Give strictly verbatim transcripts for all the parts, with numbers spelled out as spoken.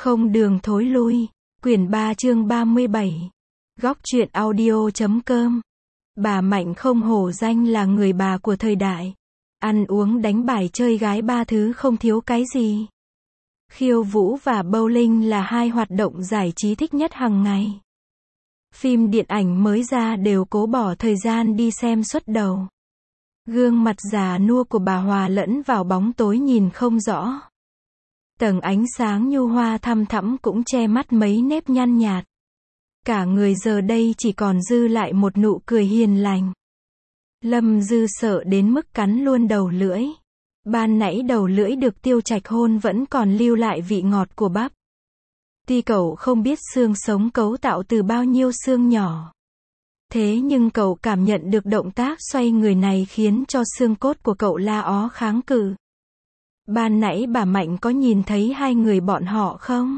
Không đường thối lui. Quyển ba chương ba mươi bảy. Góc truyện audio chấm com. Bà Mạnh không hổ danh là người bà của thời đại. Ăn uống đánh bài chơi gái ba thứ không thiếu cái gì. Khiêu vũ và bowling là hai hoạt động giải trí thích nhất hàng ngày. Phim điện ảnh mới ra đều cố bỏ thời gian đi xem suốt đầu. Gương mặt già nua của bà hòa lẫn vào bóng tối nhìn không rõ. Tầng ánh sáng nhu hoa thăm thẳm cũng che mắt mấy nếp nhăn nhạt. Cả người giờ đây chỉ còn dư lại một nụ cười hiền lành. Lâm Dư sợ đến mức cắn luôn đầu lưỡi. Ban nãy đầu lưỡi được Tiêu Trạch hôn vẫn còn lưu lại vị ngọt của bắp. Tuy cậu không biết xương sống cấu tạo từ bao nhiêu xương nhỏ. Thế nhưng cậu cảm nhận được động tác xoay người này khiến cho xương cốt của cậu la ó kháng cự. Ban nãy bà Mạnh có nhìn thấy hai người bọn họ không?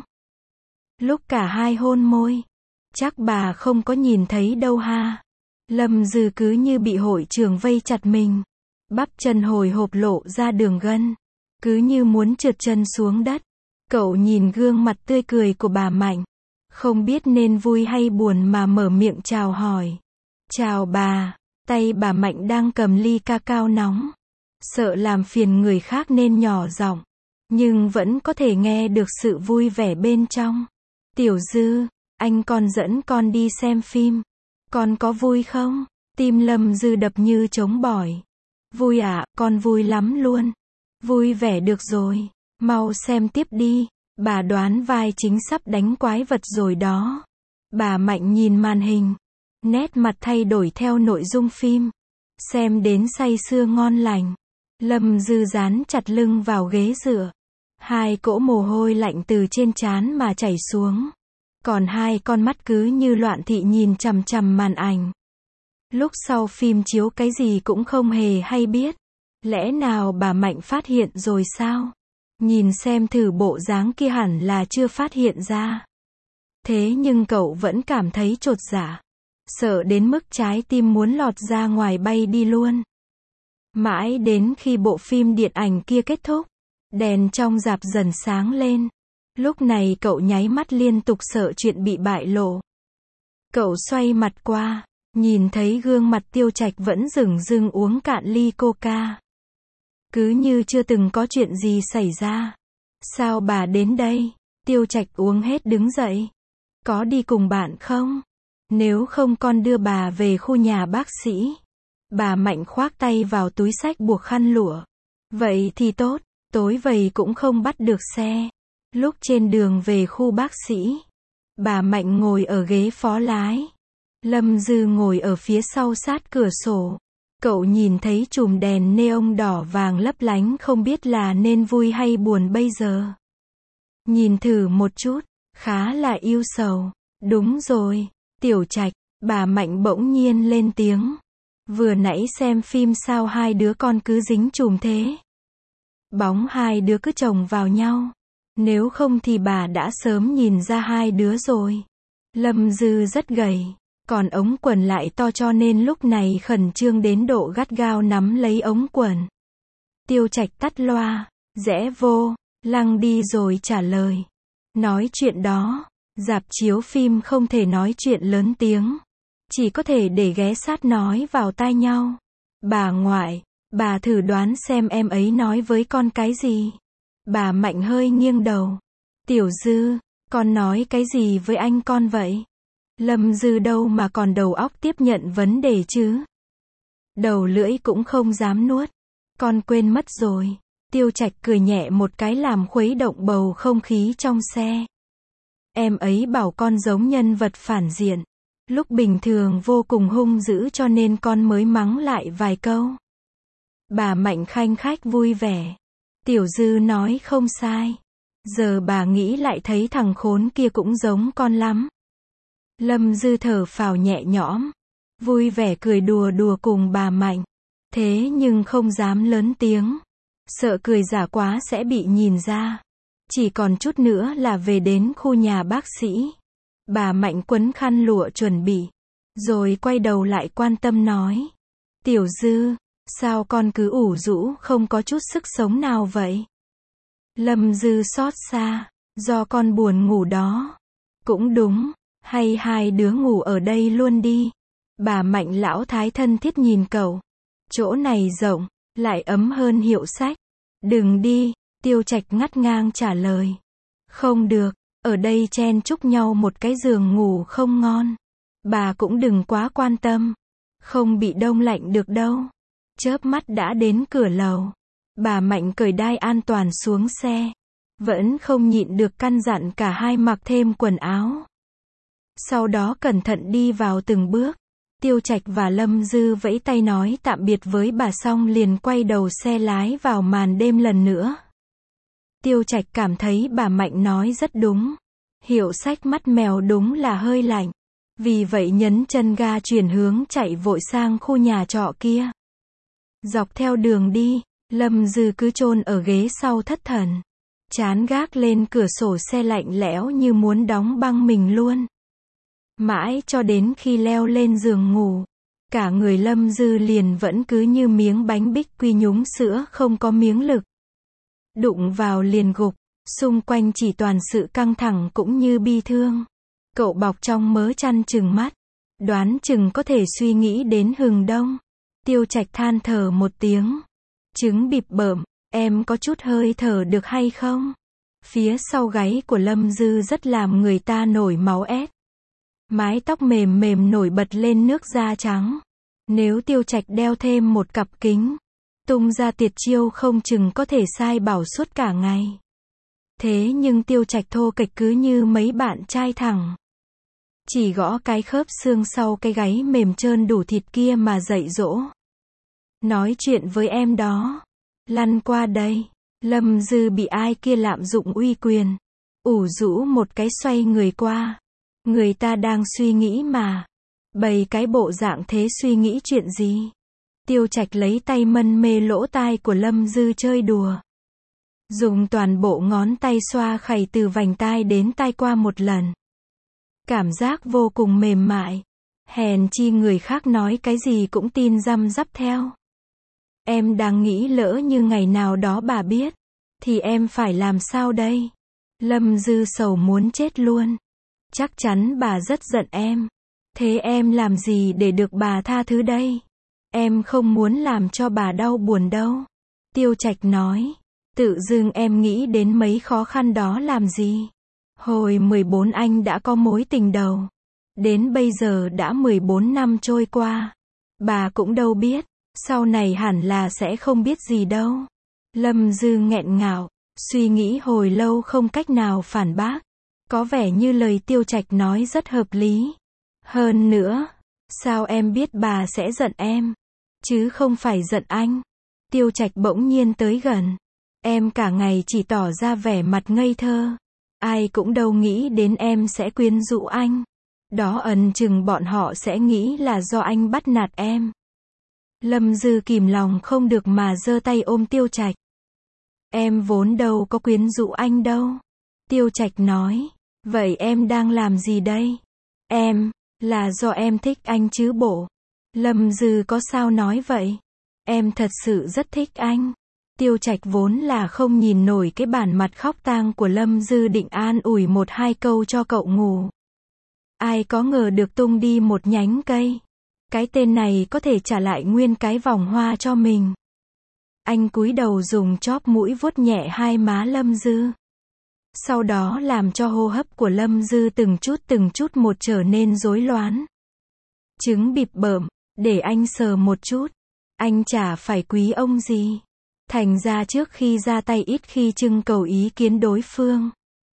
Lúc cả hai hôn môi. Chắc bà không có nhìn thấy đâu ha. Lâm Dư cứ như bị hội trường vây chặt mình. Bắp chân hồi hộp lộ ra đường gân. Cứ như muốn trượt chân xuống đất. Cậu nhìn gương mặt tươi cười của bà Mạnh. Không biết nên vui hay buồn mà mở miệng chào hỏi. Chào bà. Tay bà Mạnh đang cầm ly cacao nóng. Sợ làm phiền người khác nên nhỏ giọng. Nhưng vẫn có thể nghe được sự vui vẻ bên trong. Tiểu Dư, anh con dẫn con đi xem phim. Con có vui không? Tim Lâm Dư đập như trống bỏi. Vui à, con vui lắm luôn. Vui vẻ được rồi. Mau xem tiếp đi. Bà đoán vai chính sắp đánh quái vật rồi đó. Bà Mạnh nhìn màn hình. Nét mặt thay đổi theo nội dung phim. Xem đến say sưa ngon lành. Lâm Dư dán chặt lưng vào ghế dựa. Hai cỗ mồ hôi lạnh từ trên trán mà chảy xuống. Còn hai con mắt cứ như loạn thị nhìn chằm chằm màn ảnh. Lúc sau phim chiếu cái gì cũng không hề hay biết. Lẽ nào bà Mạnh phát hiện rồi sao? Nhìn xem thử bộ dáng kia hẳn là chưa phát hiện ra. Thế nhưng cậu vẫn cảm thấy chột dạ. Sợ đến mức trái tim muốn lọt ra ngoài bay đi luôn. Mãi đến khi bộ phim điện ảnh kia kết thúc, đèn trong rạp dần sáng lên. Lúc này cậu nháy mắt liên tục sợ chuyện bị bại lộ. Cậu xoay mặt qua, nhìn thấy gương mặt Tiêu Trạch vẫn dửng dưng uống cạn ly coca. Cứ như chưa từng có chuyện gì xảy ra. Sao bà đến đây? Tiêu Trạch uống hết đứng dậy. Có đi cùng bạn không? Nếu không con đưa bà về khu nhà bác sĩ. Bà Mạnh khoác tay vào túi xách buộc khăn lụa. Vậy thì tốt, tối vậy cũng không bắt được xe. Lúc trên đường về khu bác sĩ, bà Mạnh ngồi ở ghế phó lái. Lâm Dư ngồi ở phía sau sát cửa sổ. Cậu nhìn thấy chùm đèn neon đỏ vàng lấp lánh không biết là nên vui hay buồn bây giờ. Nhìn thử một chút, khá là ưu sầu. Đúng rồi, Tiểu Trạch, bà Mạnh bỗng nhiên lên tiếng. Vừa nãy xem phim sao hai đứa con cứ dính chùm thế. Bóng hai đứa cứ chồng vào nhau. Nếu không thì bà đã sớm nhìn ra hai đứa rồi. Lâm Dư rất gầy. Còn ống quần lại to cho nên lúc này khẩn trương đến độ gắt gao nắm lấy ống quần. Tiêu Trạch tắt loa. Rẽ vô. Lăng đi rồi trả lời. Nói chuyện đó. Rạp chiếu phim không thể nói chuyện lớn tiếng. Chỉ có thể để ghé sát nói vào tai nhau. Bà ngoại, bà thử đoán xem em ấy nói với con cái gì. Bà Mạnh hơi nghiêng đầu. Tiểu Dư, con nói cái gì với anh con vậy? Lâm Dư đâu mà còn đầu óc tiếp nhận vấn đề chứ. Đầu lưỡi cũng không dám nuốt. Con quên mất rồi. Tiêu Trạch cười nhẹ một cái làm khuấy động bầu không khí trong xe. Em ấy bảo con giống nhân vật phản diện. Lúc bình thường vô cùng hung dữ cho nên con mới mắng lại vài câu. Bà Mạnh khanh khách vui vẻ. Tiểu Dư nói không sai. Giờ bà nghĩ lại thấy thằng khốn kia cũng giống con lắm. Lâm Dư thở phào nhẹ nhõm. Vui vẻ cười đùa đùa cùng bà Mạnh. Thế nhưng không dám lớn tiếng. Sợ cười giả quá sẽ bị nhìn ra. Chỉ còn chút nữa là về đến khu nhà bác sĩ. Bà Mạnh quấn khăn lụa chuẩn bị. Rồi quay đầu lại quan tâm nói. Tiểu Dư, sao con cứ ủ rũ không có chút sức sống nào vậy? Lâm Dư xót xa. Do con buồn ngủ đó. Cũng đúng, hay hai đứa ngủ ở đây luôn đi. Bà Mạnh lão thái thân thiết nhìn cậu. Chỗ này rộng, lại ấm hơn hiệu sách. Đừng đi, Tiêu Trạch ngắt ngang trả lời. Không được, ở đây chen chúc nhau một cái giường ngủ không ngon. Bà cũng đừng quá quan tâm. Không bị đông lạnh được đâu. Chớp mắt đã đến cửa lầu. Bà Mạnh cởi đai an toàn xuống xe. Vẫn không nhịn được căn dặn cả hai mặc thêm quần áo. Sau đó cẩn thận đi vào từng bước. Tiêu Trạch và Lâm Dư vẫy tay nói tạm biệt với bà xong liền quay đầu xe lái vào màn đêm lần nữa. Tiêu Trạch cảm thấy bà Mạnh nói rất đúng. Hiệu sách mắt mèo đúng là hơi lạnh. Vì vậy nhấn chân ga chuyển hướng chạy vội sang khu nhà trọ kia. Dọc theo đường đi, Lâm Dư cứ chôn ở ghế sau thất thần. Chán gác lên cửa sổ xe lạnh lẽo như muốn đóng băng mình luôn. Mãi cho đến khi leo lên giường ngủ, cả người Lâm Dư liền vẫn cứ như miếng bánh bích quy nhúng sữa không có miếng lực. Đụng vào liền gục, xung quanh chỉ toàn sự căng thẳng cũng như bi thương. Cậu bọc trong mớ chăn chừng mắt, đoán chừng có thể suy nghĩ đến hừng đông. Tiêu Trạch than thở một tiếng. Trứng bịp bợm, em có chút hơi thở được hay không? Phía sau gáy của Lâm Dư rất làm người ta nổi máu ép. Mái tóc mềm mềm nổi bật lên nước da trắng. Nếu Tiêu Trạch đeo thêm một cặp kính, tung ra tiệt chiêu không chừng có thể sai bảo suốt cả ngày. Thế nhưng Tiêu Trạch thô kệch cứ như mấy bạn trai thẳng. Chỉ gõ cái khớp xương sau cái gáy mềm trơn đủ thịt kia mà dạy dỗ. Nói chuyện với em đó. Lăn qua đây. Lâm Dư bị ai kia lạm dụng uy quyền. Ủ rũ một cái xoay người qua. Người ta đang suy nghĩ mà. Bày cái bộ dạng thế suy nghĩ chuyện gì? Tiêu Trạch lấy tay mân mê lỗ tai của Lâm Dư chơi đùa. Dùng toàn bộ ngón tay xoa khẩy từ vành tai đến tai qua một lần. Cảm giác vô cùng mềm mại. Hèn chi người khác nói cái gì cũng tin răm rắp theo. Em đang nghĩ lỡ như ngày nào đó bà biết. Thì em phải làm sao đây? Lâm Dư sầu muốn chết luôn. Chắc chắn bà rất giận em. Thế em làm gì để được bà tha thứ đây? Em không muốn làm cho bà đau buồn đâu. Tiêu Trạch nói. Tự dưng em nghĩ đến mấy khó khăn đó làm gì? Hồi mười bốn anh đã có mối tình đầu. Đến bây giờ đã mười bốn năm trôi qua. Bà cũng đâu biết. Sau này hẳn là sẽ không biết gì đâu. Lâm Dư nghẹn ngào. Suy nghĩ hồi lâu không cách nào phản bác. Có vẻ như lời Tiêu Trạch nói rất hợp lý. Hơn nữa, sao em biết bà sẽ giận em? Chứ không phải giận anh. Tiêu Trạch bỗng nhiên tới gần. Em cả ngày chỉ tỏ ra vẻ mặt ngây thơ. Ai cũng đâu nghĩ đến em sẽ quyến rũ anh. Đó ẩn chừng bọn họ sẽ nghĩ là do anh bắt nạt em. Lâm Dư kìm lòng không được mà giơ tay ôm Tiêu Trạch. Em vốn đâu có quyến rũ anh đâu. Tiêu Trạch nói. Vậy em đang làm gì đây? Em, là do em thích anh chứ bộ. Lâm Dư có sao nói vậy? Em thật sự rất thích anh. Tiêu Trạch vốn là không nhìn nổi cái bản mặt khóc tang của Lâm Dư, định an ủi một hai câu cho cậu ngủ. Ai có ngờ được tung đi một nhánh cây. Cái tên này có thể trả lại nguyên cái vòng hoa cho mình. Anh cúi đầu dùng chóp mũi vuốt nhẹ hai má Lâm Dư. Sau đó làm cho hô hấp của Lâm Dư từng chút từng chút một trở nên rối loạn. Trứng bịp bợm, để anh sờ một chút. Anh chả phải quý ông gì. Thành ra trước khi ra tay ít khi trưng cầu ý kiến đối phương.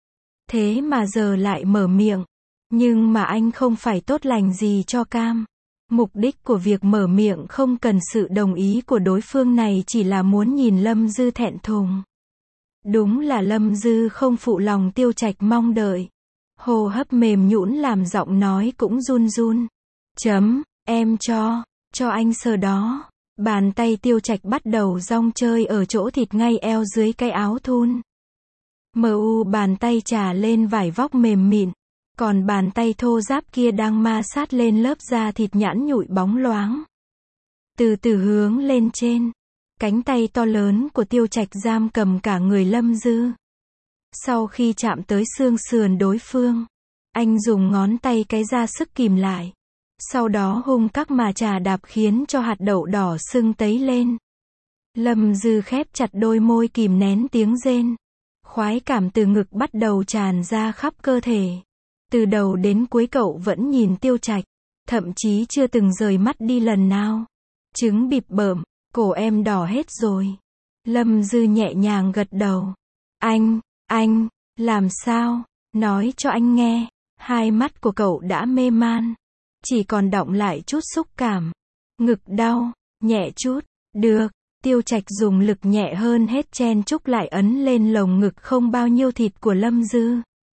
Thế mà giờ lại mở miệng. Nhưng mà anh không phải tốt lành gì cho cam. Mục đích của việc mở miệng không cần sự đồng ý của đối phương này chỉ là muốn nhìn Lâm Dư thẹn thùng. Đúng là Lâm Dư không phụ lòng Tiêu Trạch mong đợi. Hô hấp mềm nhũn làm giọng nói cũng run run. Chấm, em cho, cho anh sờ đó. Bàn tay Tiêu Trạch bắt đầu rong chơi ở chỗ thịt ngay eo dưới cái áo thun. Mờ u bàn tay trà lên vải vóc mềm mịn. Còn bàn tay thô ráp kia đang ma sát lên lớp da thịt nhẵn nhụi bóng loáng. Từ từ hướng lên trên. Cánh tay to lớn của Tiêu Trạch giam cầm cả người Lâm Dư. Sau khi chạm tới xương sườn đối phương, anh dùng ngón tay cái ra sức kìm lại. Sau đó hung các mà trà đạp khiến cho hạt đậu đỏ sưng tấy lên. Lâm Dư khép chặt đôi môi kìm nén tiếng rên. Khoái cảm từ ngực bắt đầu tràn ra khắp cơ thể. Từ đầu đến cuối cậu vẫn nhìn Tiêu Trạch, thậm chí chưa từng rời mắt đi lần nào. Trứng bịp bợm, cổ em đỏ hết rồi. Lâm Dư nhẹ nhàng gật đầu. Anh, anh, làm sao? Nói cho anh nghe. Hai mắt của cậu đã mê man. Chỉ còn đọng lại chút xúc cảm. Ngực đau, nhẹ chút, được. Tiêu Trạch dùng lực nhẹ hơn hết chen chúc lại ấn lên lồng ngực không bao nhiêu thịt của Lâm Dư.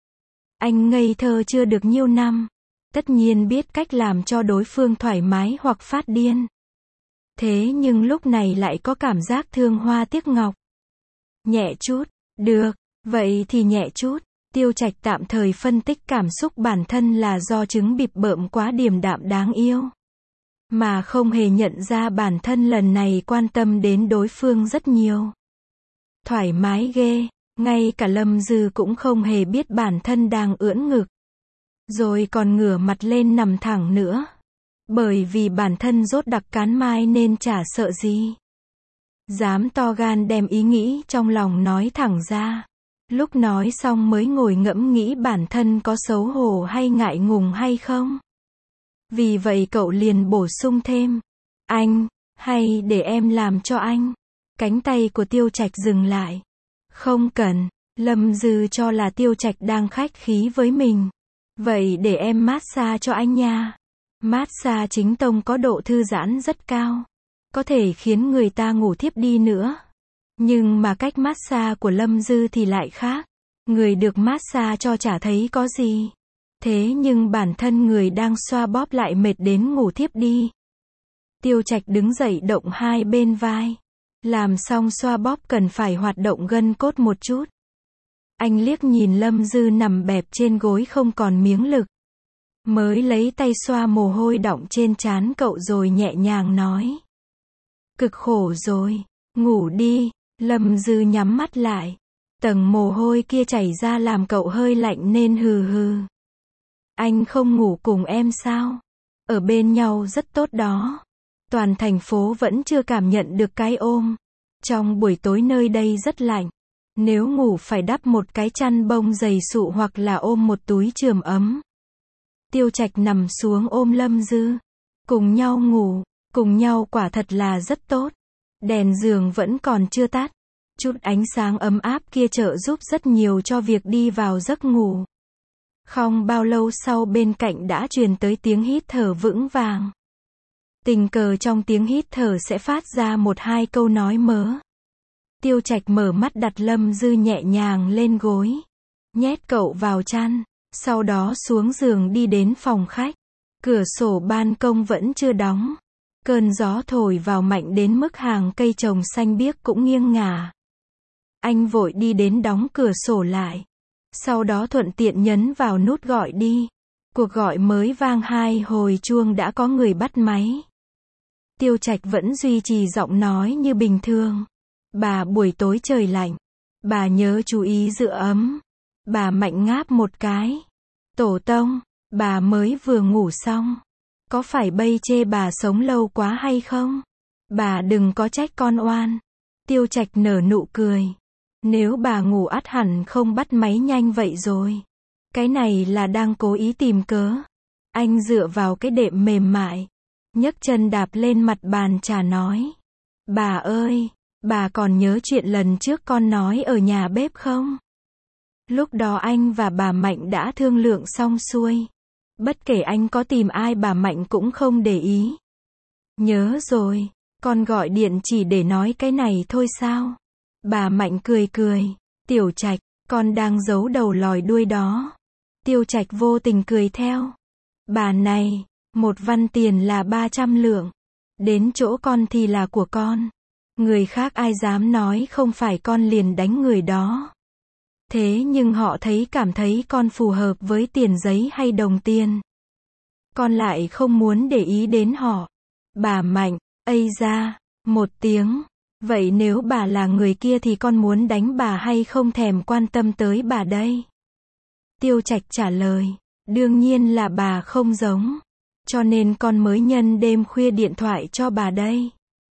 Anh ngây thơ chưa được nhiêu năm. Tất nhiên biết cách làm cho đối phương thoải mái hoặc phát điên. Thế nhưng lúc này lại có cảm giác thương hoa tiếc ngọc. Nhẹ chút, được, vậy thì nhẹ chút. Tiêu Trạch tạm thời phân tích cảm xúc bản thân là do trứng bịp bợm quá điềm đạm đáng yêu. Mà không hề nhận ra bản thân lần này quan tâm đến đối phương rất nhiều. Thoải mái ghê, ngay cả Lâm Dư cũng không hề biết bản thân đang ưỡn ngực. Rồi còn ngửa mặt lên nằm thẳng nữa. Bởi vì bản thân rốt đặc cán mai nên chả sợ gì. Dám to gan đem ý nghĩ trong lòng nói thẳng ra. Lúc nói xong mới ngồi ngẫm nghĩ bản thân có xấu hổ hay ngại ngùng hay không. Vì vậy cậu liền bổ sung thêm. Anh, hay để em làm cho anh. Cánh tay của Tiêu Trạch dừng lại. Không cần, Lâm Dư cho là Tiêu Trạch đang khách khí với mình. Vậy để em massage cho anh nha. Massage chính tông có độ thư giãn rất cao. Có thể khiến người ta ngủ thiếp đi nữa. Nhưng mà cách massage của Lâm Dư thì lại khác. Người được massage cho chả thấy có gì. Thế nhưng bản thân người đang xoa bóp lại mệt đến ngủ thiếp đi. Tiêu Trạch đứng dậy động hai bên vai. Làm xong xoa bóp cần phải hoạt động gân cốt một chút. Anh liếc nhìn Lâm Dư nằm bẹp trên gối không còn miếng lực. Mới lấy tay xoa mồ hôi đọng trên trán cậu rồi nhẹ nhàng nói. Cực khổ rồi, ngủ đi. Lâm Dư nhắm mắt lại. Tầng mồ hôi kia chảy ra làm cậu hơi lạnh nên hừ hừ. Anh không ngủ cùng em sao? Ở bên nhau rất tốt đó. Toàn thành phố vẫn chưa cảm nhận được cái ôm. Trong buổi tối nơi đây rất lạnh. Nếu ngủ phải đắp một cái chăn bông dày sụ hoặc là ôm một túi chườm ấm. Tiêu Trạch nằm xuống ôm Lâm Dư. Cùng nhau ngủ, cùng nhau quả thật là rất tốt. Đèn giường vẫn còn chưa tắt. Chút ánh sáng ấm áp kia trợ giúp rất nhiều cho việc đi vào giấc ngủ. Không bao lâu sau bên cạnh đã truyền tới tiếng hít thở vững vàng. Tình cờ trong tiếng hít thở sẽ phát ra một hai câu nói mớ. Tiêu Trạch mở mắt đặt Lâm Dư nhẹ nhàng lên gối. Nhét cậu vào chăn. Sau đó xuống giường đi đến phòng khách. Cửa sổ ban công vẫn chưa đóng. Cơn gió thổi vào mạnh đến mức hàng cây trồng xanh biếc cũng nghiêng ngả. Anh vội đi đến đóng cửa sổ lại. Sau đó thuận tiện nhấn vào nút gọi đi. Cuộc gọi mới vang hai hồi chuông đã có người bắt máy. Tiêu Trạch vẫn duy trì giọng nói như bình thường. Bà buổi tối trời lạnh. Bà nhớ chú ý giữ ấm. Bà mạnh ngáp một cái. Tổ tông, bà mới vừa ngủ xong. Có phải bây chê bà sống lâu quá hay không? Bà đừng có trách con oan. Tiêu Trạch nở nụ cười. Nếu bà ngủ ắt hẳn không bắt máy nhanh vậy rồi. Cái này là đang cố ý tìm cớ. Anh dựa vào cái đệm mềm mại. Nhấc chân đạp lên mặt bàn trà nói. Bà ơi, bà còn nhớ chuyện lần trước con nói ở nhà bếp không? Lúc đó anh và bà Mạnh đã thương lượng xong xuôi. Bất kể anh có tìm ai bà Mạnh cũng không để ý. Nhớ rồi, con gọi điện chỉ để nói cái này thôi sao? Bà Mạnh cười cười. Tiểu Trạch, con đang giấu đầu lòi đuôi đó. Tiêu Trạch vô tình cười theo. Bà này, một văn tiền là ba trăm lượng. Đến chỗ con thì là của con. Người khác ai dám nói không phải con liền đánh người đó. Thế nhưng họ thấy cảm thấy con phù hợp với tiền giấy hay đồng tiền. Con lại không muốn để ý đến họ. Bà Mạnh, ây da, một tiếng. Vậy nếu bà là người kia thì con muốn đánh bà hay không thèm quan tâm tới bà đây? Tiêu Trạch trả lời, đương nhiên là bà không giống. Cho nên con mới nhân đêm khuya điện thoại cho bà đây.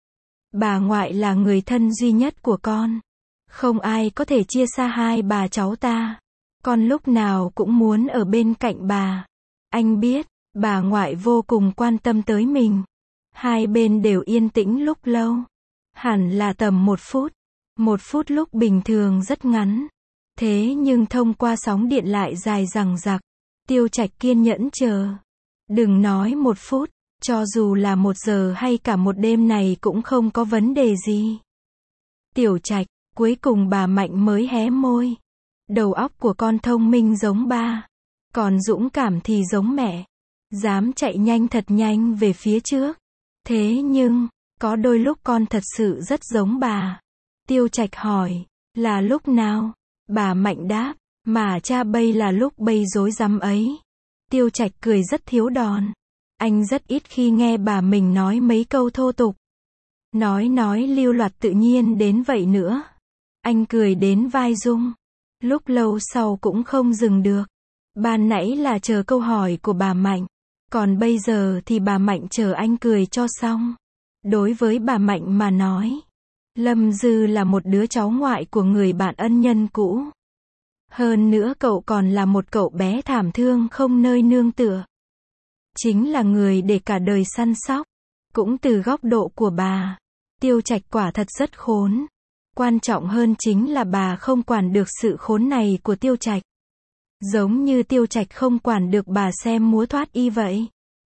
Bà ngoại là người thân duy nhất của con. Không ai có thể chia xa hai bà cháu ta. Con lúc nào cũng muốn ở bên cạnh bà. Anh biết, bà ngoại vô cùng quan tâm tới mình. Hai bên đều yên tĩnh lúc lâu. Hẳn là tầm một phút. Một phút lúc bình thường rất ngắn. Thế nhưng thông qua sóng điện lại dài dằng dặc. Tiêu Trạch kiên nhẫn chờ. Đừng nói một phút, cho dù là một giờ hay cả một đêm này cũng không có vấn đề gì. Tiểu Trạch, cuối cùng bà Mạnh mới hé môi. Đầu óc của con thông minh giống ba. Còn dũng cảm thì giống mẹ. Dám chạy nhanh thật nhanh về phía trước. Thế nhưng, có đôi lúc con thật sự rất giống bà. Tiêu Trạch hỏi, là lúc nào? Bà Mạnh đáp, mà cha bây là lúc bây rối rắm ấy. Tiêu Trạch cười rất thiếu đòn. Anh rất ít khi nghe bà mình nói mấy câu thô tục. Nói nói lưu loát tự nhiên đến vậy nữa. Anh cười đến vai rung. Lúc lâu sau cũng không dừng được. Ban nãy là chờ câu hỏi của bà Mạnh. Còn bây giờ thì bà Mạnh chờ anh cười cho xong. Đối với bà Mạnh mà nói, Lâm Dư là một đứa cháu ngoại của người bạn ân nhân cũ. Hơn nữa cậu còn là một cậu bé thảm thương không nơi nương tựa. Chính là người để cả đời săn sóc. Cũng từ góc độ của bà, Tiêu Trạch quả thật rất khốn. Quan trọng hơn chính là bà không quản được sự khốn này của Tiêu Trạch. Giống như Tiêu Trạch không quản được bà xem múa thoát y vậy.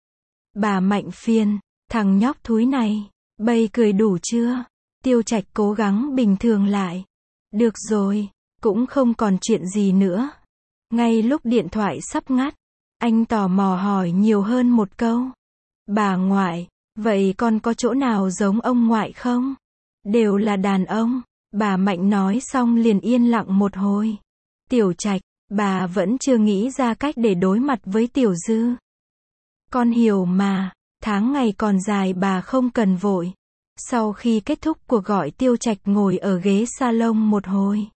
Bà Mạnh phiền, thằng nhóc thúi này, bây cười đủ chưa? Tiêu Trạch cố gắng bình thường lại. Được rồi, cũng không còn chuyện gì nữa. Ngay lúc điện thoại sắp ngắt, anh tò mò hỏi nhiều hơn một câu. Bà ngoại, vậy con có chỗ nào giống ông ngoại không? Đều là đàn ông. Bà Mạnh nói xong liền yên lặng một hồi. Tiểu Trạch, bà vẫn chưa nghĩ ra cách để đối mặt với Tiểu Dư. Con hiểu mà, tháng ngày còn dài bà không cần vội. Sau khi kết thúc cuộc gọi Tiêu Trạch ngồi ở ghế salon một hồi.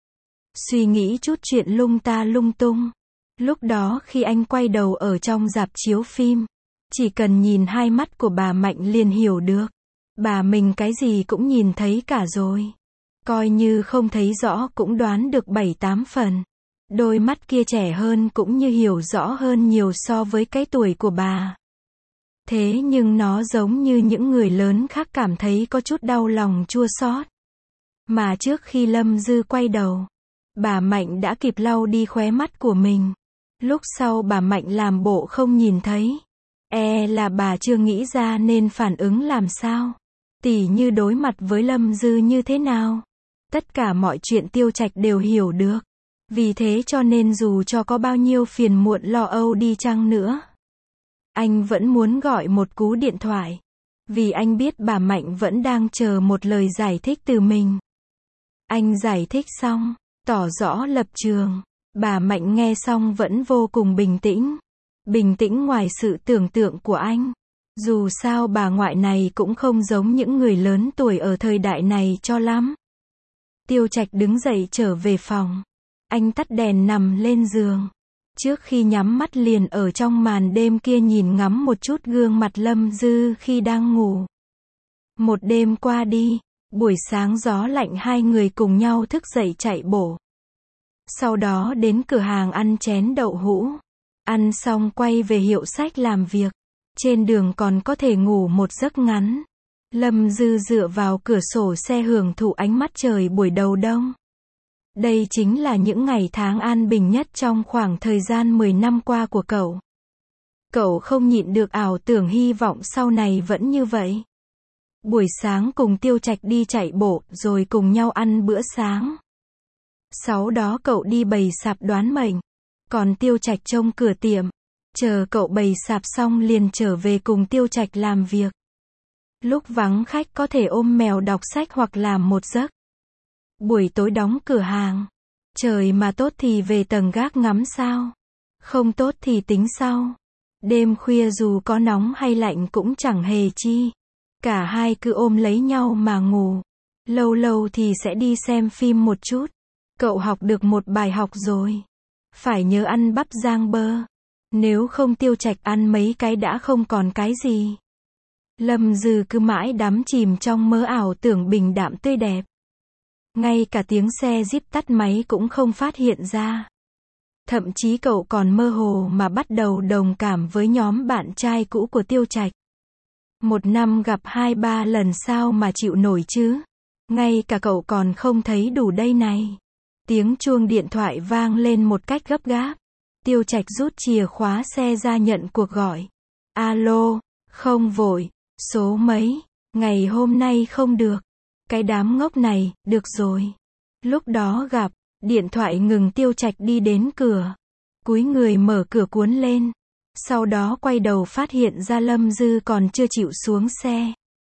Suy nghĩ chút chuyện lung ta lung tung. Lúc đó khi anh quay đầu ở trong rạp chiếu phim, chỉ cần nhìn hai mắt của bà Mạnh liền hiểu được. Bà mình cái gì cũng nhìn thấy cả rồi. Coi như không thấy rõ cũng đoán được bảy tám phần. Đôi mắt kia trẻ hơn cũng như hiểu rõ hơn nhiều so với cái tuổi của bà. Thế nhưng nó giống như những người lớn khác cảm thấy có chút đau lòng chua xót. Mà trước khi Lâm Dư quay đầu, bà Mạnh đã kịp lau đi khóe mắt của mình. Lúc sau bà Mạnh làm bộ không nhìn thấy. E là bà chưa nghĩ ra nên phản ứng làm sao. Tỉ như đối mặt với Lâm Dư như thế nào. Tất cả mọi chuyện Tiêu Trạch đều hiểu được. Vì thế cho nên dù cho có bao nhiêu phiền muộn lo âu đi chăng nữa, anh vẫn muốn gọi một cú điện thoại. Vì anh biết bà Mạnh vẫn đang chờ một lời giải thích từ mình. Anh giải thích xong, tỏ rõ lập trường. Bà Mạnh nghe xong vẫn vô cùng bình tĩnh. Bình tĩnh ngoài sự tưởng tượng của anh. Dù sao bà ngoại này cũng không giống những người lớn tuổi ở thời đại này cho lắm. Tiêu Trạch đứng dậy trở về phòng. Anh tắt đèn nằm lên giường. Trước khi nhắm mắt liền ở trong màn đêm kia nhìn ngắm một chút gương mặt Lâm Dư khi đang ngủ. Một đêm qua đi, buổi sáng gió lạnh hai người cùng nhau thức dậy chạy bộ. Sau đó đến cửa hàng ăn chén đậu hũ. Ăn xong quay về hiệu sách làm việc. Trên đường còn có thể ngủ một giấc ngắn. Lâm Dư dựa vào cửa sổ xe hưởng thụ ánh mắt trời buổi đầu đông. Đây chính là những ngày tháng an bình nhất trong khoảng thời gian mười năm qua của cậu. Cậu không nhịn được ảo tưởng hy vọng sau này vẫn như vậy. Buổi sáng cùng Tiêu Trạch đi chạy bộ rồi cùng nhau ăn bữa sáng. Sau đó cậu đi bày sạp đoán mệnh. Còn Tiêu Trạch trông cửa tiệm. Chờ cậu bày sạp xong liền trở về cùng Tiêu Trạch làm việc. Lúc vắng khách có thể ôm mèo đọc sách hoặc làm một giấc. Buổi tối đóng cửa hàng. Trời mà tốt thì về tầng gác ngắm sao. Không tốt thì tính sau. Đêm khuya dù có nóng hay lạnh cũng chẳng hề chi. Cả hai cứ ôm lấy nhau mà ngủ. Lâu lâu thì sẽ đi xem phim một chút. Cậu học được một bài học rồi. Phải nhớ ăn bắp rang bơ. Nếu không Tiêu Trạch ăn mấy cái đã không còn cái gì. Lâm Dư cứ mãi đắm chìm trong mơ ảo tưởng bình đạm tươi đẹp. Ngay cả tiếng xe jeep tắt máy cũng không phát hiện ra. Thậm chí cậu còn mơ hồ mà bắt đầu đồng cảm với nhóm bạn trai cũ của Tiêu Trạch. Một năm gặp hai ba lần sao mà chịu nổi chứ. Ngay cả cậu còn không thấy đủ đây này. Tiếng chuông điện thoại vang lên một cách gấp gáp. Tiêu Trạch rút chìa khóa xe ra nhận cuộc gọi. Alo, không vội, số mấy, ngày hôm nay không được. Cái đám ngốc này, được rồi. Lúc đó gặp, điện thoại ngừng. Tiêu Trạch đi đến cửa. Cúi người mở cửa cuốn lên. Sau đó quay đầu phát hiện ra Lâm Dư còn chưa chịu xuống xe.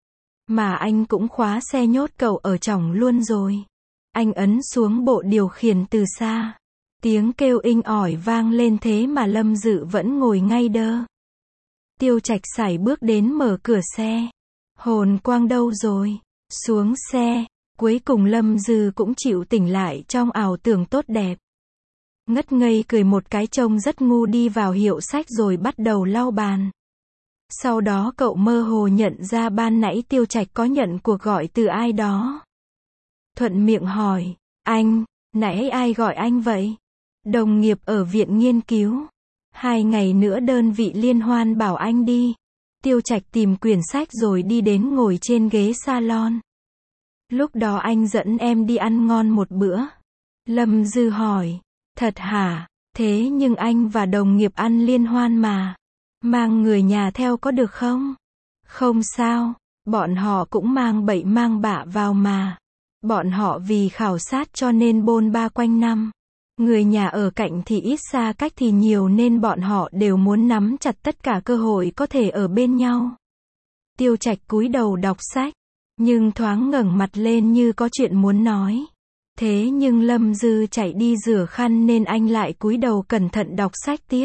Mà anh cũng khóa xe nhốt cậu ở trỏng luôn rồi. Anh ấn xuống bộ điều khiển từ xa. Tiếng kêu inh ỏi vang lên thế mà Lâm Dư vẫn ngồi ngay đơ. Tiêu Trạch sải bước đến mở cửa xe. Hồn quang đâu rồi? Xuống xe. Cuối cùng Lâm Dư cũng chịu tỉnh lại trong ảo tưởng tốt đẹp. Ngất ngây cười một cái trông rất ngu đi vào hiệu sách rồi bắt đầu lau bàn. Sau đó cậu mơ hồ nhận ra ban nãy Tiêu Trạch có nhận cuộc gọi từ ai đó. Thuận miệng hỏi, anh, nãy ai gọi anh vậy? Đồng nghiệp ở viện nghiên cứu. Hai ngày nữa đơn vị liên hoan bảo anh đi. Tiêu Trạch tìm quyển sách rồi đi đến ngồi trên ghế salon. Lúc đó anh dẫn em đi ăn ngon một bữa. Lâm Dư hỏi, thật hả? Thế nhưng anh và đồng nghiệp ăn liên hoan mà. Mang người nhà theo có được không? Không sao, bọn họ cũng mang bậy mang bạ vào mà. Bọn họ vì khảo sát cho nên bôn ba quanh năm. Người nhà ở cạnh thì ít, xa cách thì nhiều nên bọn họ đều muốn nắm chặt tất cả cơ hội có thể ở bên nhau. Tiêu Trạch cúi đầu đọc sách, nhưng thoáng ngẩng mặt lên như có chuyện muốn nói. Thế nhưng Lâm Dư chạy đi rửa khăn nên anh lại cúi đầu cẩn thận đọc sách tiếp.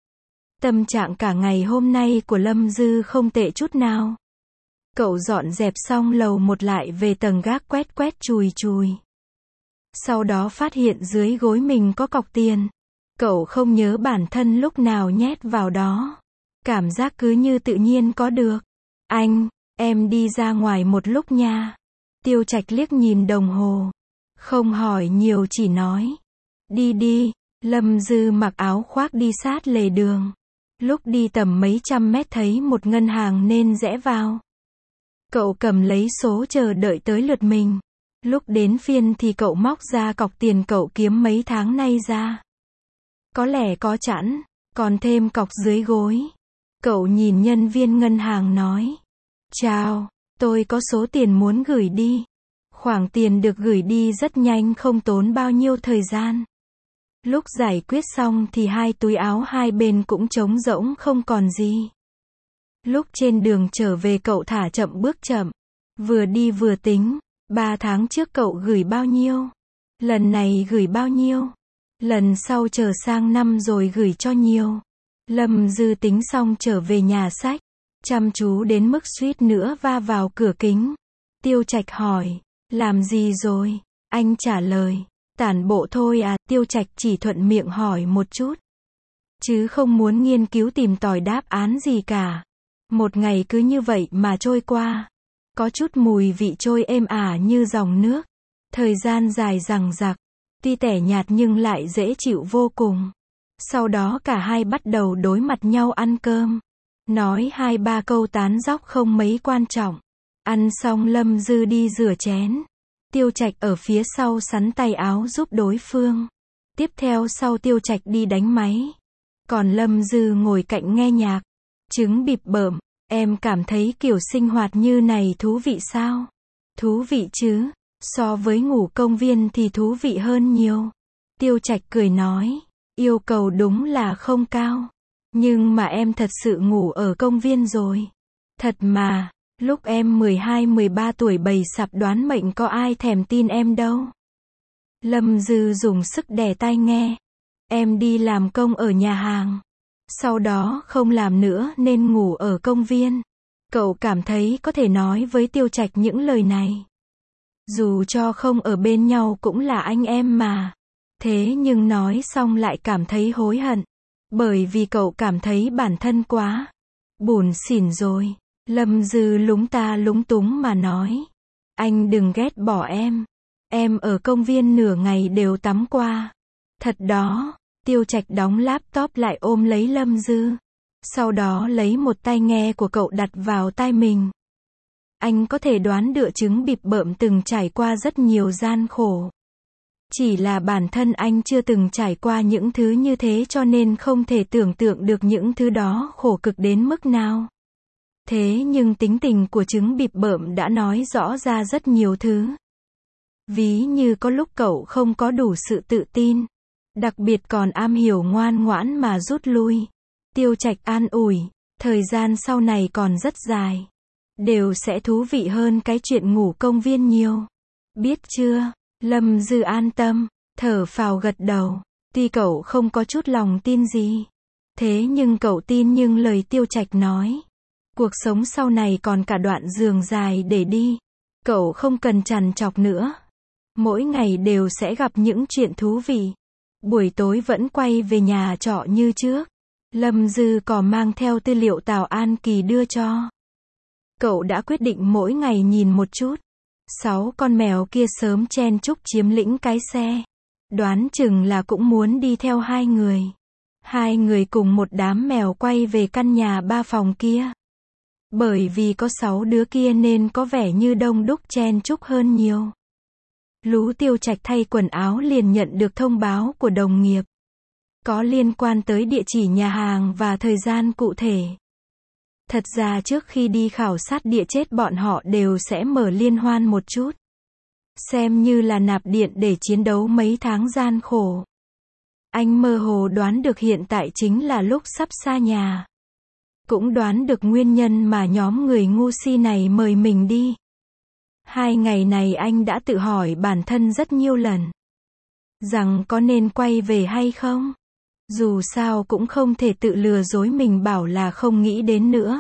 Tâm trạng cả ngày hôm nay của Lâm Dư không tệ chút nào. Cậu dọn dẹp xong lầu một lại về tầng gác quét quét chùi chùi. Sau đó phát hiện dưới gối mình có cọc tiền. Cậu không nhớ bản thân lúc nào nhét vào đó. Cảm giác cứ như tự nhiên có được. Anh, em đi ra ngoài một lúc nha. Tiêu Trạch liếc nhìn đồng hồ. Không hỏi nhiều chỉ nói. Đi đi. Lâm Dư mặc áo khoác đi sát lề đường. Lúc đi tầm mấy trăm mét thấy một ngân hàng nên rẽ vào. Cậu cầm lấy số chờ đợi tới lượt mình. Lúc đến phiên thì cậu móc ra cọc tiền cậu kiếm mấy tháng nay ra. Có lẽ có chẵn, còn thêm cọc dưới gối. Cậu nhìn nhân viên ngân hàng nói. Chào, tôi có số tiền muốn gửi đi. Khoản tiền được gửi đi rất nhanh, không tốn bao nhiêu thời gian. Lúc giải quyết xong thì hai túi áo hai bên cũng trống rỗng không còn gì. Lúc trên đường trở về cậu thả chậm bước chậm. Vừa đi vừa tính. Ba tháng trước cậu gửi bao nhiêu? Lần này gửi bao nhiêu? Lần sau chờ sang năm rồi gửi cho nhiều. Lâm Dư tính xong trở về nhà sách. Chăm chú đến mức suýt nữa va vào cửa kính. Tiêu Trạch hỏi. Làm gì rồi? Anh trả lời. Tản bộ thôi à. Tiêu Trạch chỉ thuận miệng hỏi một chút. Chứ không muốn nghiên cứu tìm tòi đáp án gì cả. Một ngày cứ như vậy mà trôi qua. Có chút mùi vị trôi êm ả như dòng nước. Thời gian dài dằng dặc. Tuy tẻ nhạt nhưng lại dễ chịu vô cùng. Sau đó cả hai bắt đầu đối mặt nhau ăn cơm. Nói hai ba câu tán dóc không mấy quan trọng. Ăn xong Lâm Dư đi rửa chén. Tiêu Trạch ở phía sau sắn tay áo giúp đối phương. Tiếp theo sau Tiêu Trạch đi đánh máy. Còn Lâm Dư ngồi cạnh nghe nhạc. Trứng bịp bợm. Em cảm thấy kiểu sinh hoạt như này thú vị sao? Thú vị chứ. So với ngủ công viên thì thú vị hơn nhiều. Tiêu Trạch cười nói. Yêu cầu đúng là không cao. Nhưng mà em thật sự ngủ ở công viên rồi. Thật mà. Lúc em mười hai mười ba tuổi bầy sạp đoán mệnh có ai thèm tin em đâu. Lâm Dư dùng sức đè tai nghe. Em đi làm công ở nhà hàng. Sau đó không làm nữa nên ngủ ở công viên. Cậu cảm thấy có thể nói với Tiêu Trạch những lời này. Dù cho không ở bên nhau cũng là anh em mà. Thế nhưng nói xong lại cảm thấy hối hận. Bởi vì cậu cảm thấy bản thân quá bủn xỉn rồi. Lâm Dư lúng ta lúng túng mà nói. Anh đừng ghét bỏ em. Em ở công viên nửa ngày đều tắm qua. Thật đó. Tiêu Trạch đóng laptop lại ôm lấy Lâm Dư. Sau đó lấy một tai nghe của cậu đặt vào tai mình. Anh có thể đoán được chứng bịp bợm từng trải qua rất nhiều gian khổ. Chỉ là bản thân anh chưa từng trải qua những thứ như thế cho nên không thể tưởng tượng được những thứ đó khổ cực đến mức nào. Thế nhưng tính tình của trứng bịp bợm đã nói rõ ra rất nhiều thứ. Ví như có lúc cậu không có đủ sự tự tin. Đặc biệt còn am hiểu ngoan ngoãn mà rút lui. Tiêu Trạch an ủi, thời gian sau này còn rất dài. Đều sẽ thú vị hơn cái chuyện ngủ công viên nhiều. Biết chưa? Lâm Dư an tâm, thở phào gật đầu. Tuy cậu không có chút lòng tin gì. Thế nhưng cậu tin nhưng lời Tiêu Trạch nói. Cuộc sống sau này còn cả đoạn đường dài để đi. Cậu không cần trằn trọc nữa. Mỗi ngày đều sẽ gặp những chuyện thú vị. Buổi tối vẫn quay về nhà trọ như trước. Lâm Dư còn mang theo tư liệu Tào An Kỳ đưa cho. Cậu đã quyết định mỗi ngày nhìn một chút. Sáu con mèo kia sớm chen chúc chiếm lĩnh cái xe. Đoán chừng là cũng muốn đi theo hai người. Hai người cùng một đám mèo quay về căn nhà ba phòng kia. Bởi vì có sáu đứa kia nên có vẻ như đông đúc chen chúc hơn nhiều. Lú Tiêu Trạch thay quần áo liền nhận được thông báo của đồng nghiệp. Có liên quan tới địa chỉ nhà hàng và thời gian cụ thể. Thật ra trước khi đi khảo sát địa chất bọn họ đều sẽ mở liên hoan một chút. Xem như là nạp điện để chiến đấu mấy tháng gian khổ. Anh mơ hồ đoán được hiện tại chính là lúc sắp xa nhà. Cũng đoán được nguyên nhân mà nhóm người ngu si này mời mình đi. Hai ngày này anh đã tự hỏi bản thân rất nhiều lần. Rằng có nên quay về hay không? Dù sao cũng không thể tự lừa dối mình bảo là không nghĩ đến nữa.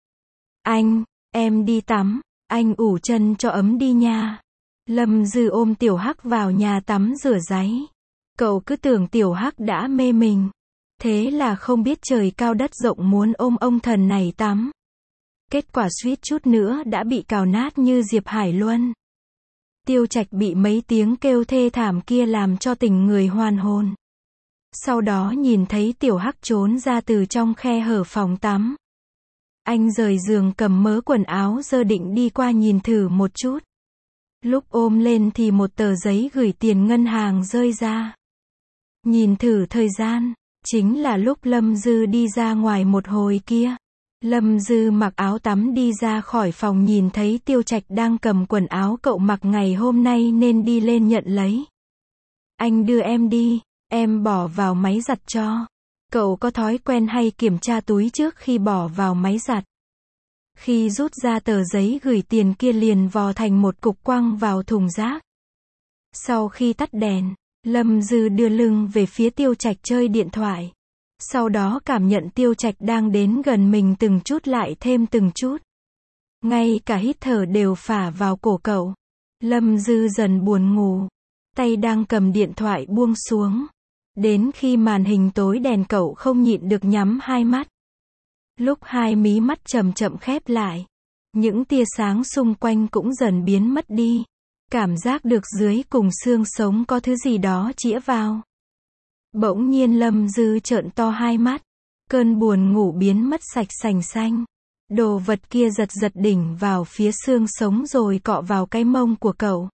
Anh, em đi tắm, anh ủ chân cho ấm đi nha. Lâm Dư ôm Tiểu Hắc vào nhà tắm rửa ráy. Cậu cứ tưởng Tiểu Hắc đã mê mình. Thế là không biết trời cao đất rộng muốn ôm ông thần này tắm. Kết quả suýt chút nữa đã bị cào nát như Diệp Hải Luân. Tiêu Trạch bị mấy tiếng kêu thê thảm kia làm cho tỉnh người hoàn hồn. Sau đó nhìn thấy Tiểu Hắc trốn ra từ trong khe hở phòng tắm. Anh rời giường cầm mớ quần áo dơ định đi qua nhìn thử một chút. Lúc ôm lên thì một tờ giấy gửi tiền ngân hàng rơi ra. Nhìn thử thời gian, chính là lúc Lâm Dư đi ra ngoài một hồi kia. Lâm Dư mặc áo tắm đi ra khỏi phòng nhìn thấy Tiêu Trạch đang cầm quần áo cậu mặc ngày hôm nay nên đi lên nhận lấy. Anh đưa em đi, em bỏ vào máy giặt cho. Cậu có thói quen hay kiểm tra túi trước khi bỏ vào máy giặt. Khi rút ra tờ giấy gửi tiền kia liền vò thành một cục quăng vào thùng rác. Sau khi tắt đèn, Lâm Dư đưa lưng về phía Tiêu Trạch chơi điện thoại. Sau đó cảm nhận Tiêu Trạch đang đến gần mình từng chút lại thêm từng chút. Ngay cả hít thở đều phả vào cổ cậu. Lâm Dư dần buồn ngủ. Tay đang cầm điện thoại buông xuống. Đến khi màn hình tối đèn cậu không nhịn được nhắm hai mắt. Lúc hai mí mắt chậm chậm khép lại. Những tia sáng xung quanh cũng dần biến mất đi. Cảm giác được dưới cùng xương sống có thứ gì đó chĩa vào. Bỗng nhiên Lâm Dư trợn to hai mắt. Cơn buồn ngủ biến mất sạch sành xanh. Đồ vật kia giật giật đỉnh vào phía xương sống rồi cọ vào cái mông của cậu.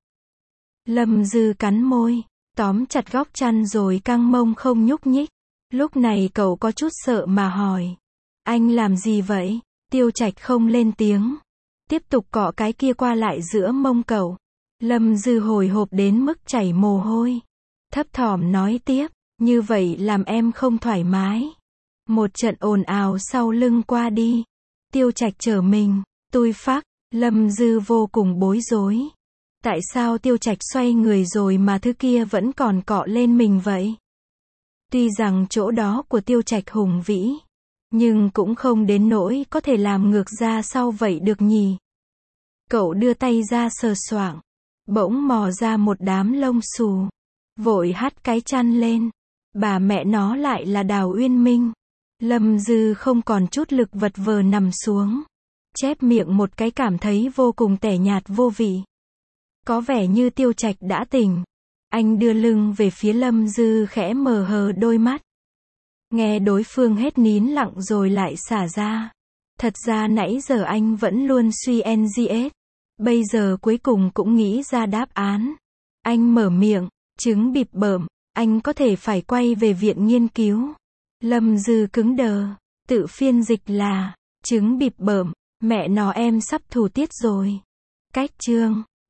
Lâm Dư cắn môi, tóm chặt góc chăn rồi căng mông không nhúc nhích. Lúc này cậu có chút sợ mà hỏi. Anh làm gì vậy? Tiêu Trạch không lên tiếng. Tiếp tục cọ cái kia qua lại giữa mông cậu. Lâm Dư hồi hộp đến mức chảy mồ hôi. Thấp thỏm nói tiếp. Như vậy làm em không thoải mái. Một trận ồn ào sau lưng qua đi. Tiêu Trạch trở mình. Tui phác. Lâm Dư vô cùng bối rối. Tại sao Tiêu Trạch xoay người rồi mà thứ kia vẫn còn cọ lên mình vậy? Tuy rằng chỗ đó của Tiêu Trạch hùng vĩ. Nhưng cũng không đến nỗi có thể làm ngược ra sau vậy được nhỉ. Cậu đưa tay ra sờ soạng. Bỗng mò ra một đám lông xù. Vội hắt cái chăn lên. Bà mẹ nó lại là Đào Uyên Minh. Lâm Dư không còn chút lực vật vờ nằm xuống. Chép miệng một cái cảm thấy vô cùng tẻ nhạt vô vị. Có vẻ như Tiêu Trạch đã tỉnh. Anh đưa lưng về phía Lâm Dư khẽ mờ hờ đôi mắt. Nghe đối phương hết nín lặng rồi lại xả ra. Thật ra nãy giờ anh vẫn luôn suy en giê ét. Bây giờ cuối cùng cũng nghĩ ra đáp án. Anh mở miệng, trứng bịp bợm, anh có thể phải quay về viện nghiên cứu. Lâm Dư cứng đờ, tự phiên dịch là, trứng bịp bợm, mẹ nó em sắp thủ tiết rồi. Cách chương